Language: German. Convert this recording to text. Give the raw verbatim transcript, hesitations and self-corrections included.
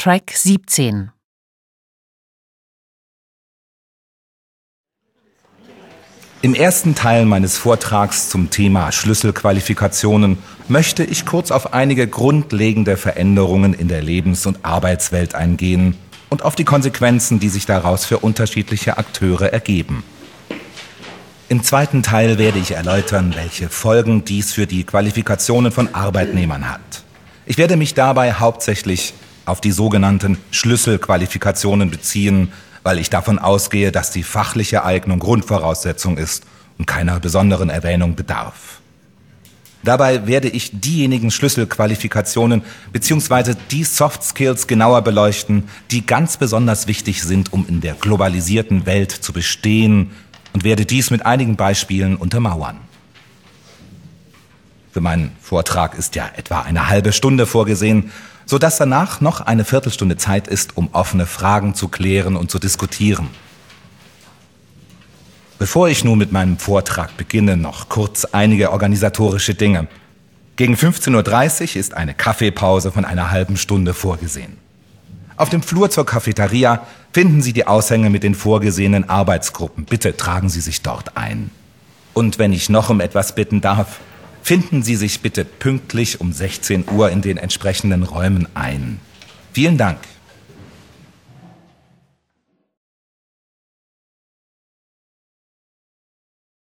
Track siebzehn. Im ersten Teil meines Vortrags zum Thema Schlüsselqualifikationen möchte ich kurz auf einige grundlegende Veränderungen in der Lebens- und Arbeitswelt eingehen und auf die Konsequenzen, die sich daraus für unterschiedliche Akteure ergeben. Im zweiten Teil werde ich erläutern, welche Folgen dies für die Qualifikationen von Arbeitnehmern hat. Ich werde mich dabei hauptsächlich auf die sogenannten Schlüsselqualifikationen beziehen, weil ich davon ausgehe, dass die fachliche Eignung Grundvoraussetzung ist und keiner besonderen Erwähnung bedarf. Dabei werde ich diejenigen Schlüsselqualifikationen bzw. die Soft Skills genauer beleuchten, die ganz besonders wichtig sind, um in der globalisierten Welt zu bestehen, und werde dies mit einigen Beispielen untermauern. Für meinen Vortrag ist ja etwa eine halbe Stunde vorgesehen, sodass danach noch eine Viertelstunde Zeit ist, um offene Fragen zu klären und zu diskutieren. Bevor ich nun mit meinem Vortrag beginne, noch kurz einige organisatorische Dinge. Gegen fünfzehn Uhr dreißig ist eine Kaffeepause von einer halben Stunde vorgesehen. Auf dem Flur zur Cafeteria finden Sie die Aushänge mit den vorgesehenen Arbeitsgruppen. Bitte tragen Sie sich dort ein. Und wenn ich noch um etwas bitten darf, finden Sie sich bitte pünktlich um sechzehn Uhr in den entsprechenden Räumen ein. Vielen Dank.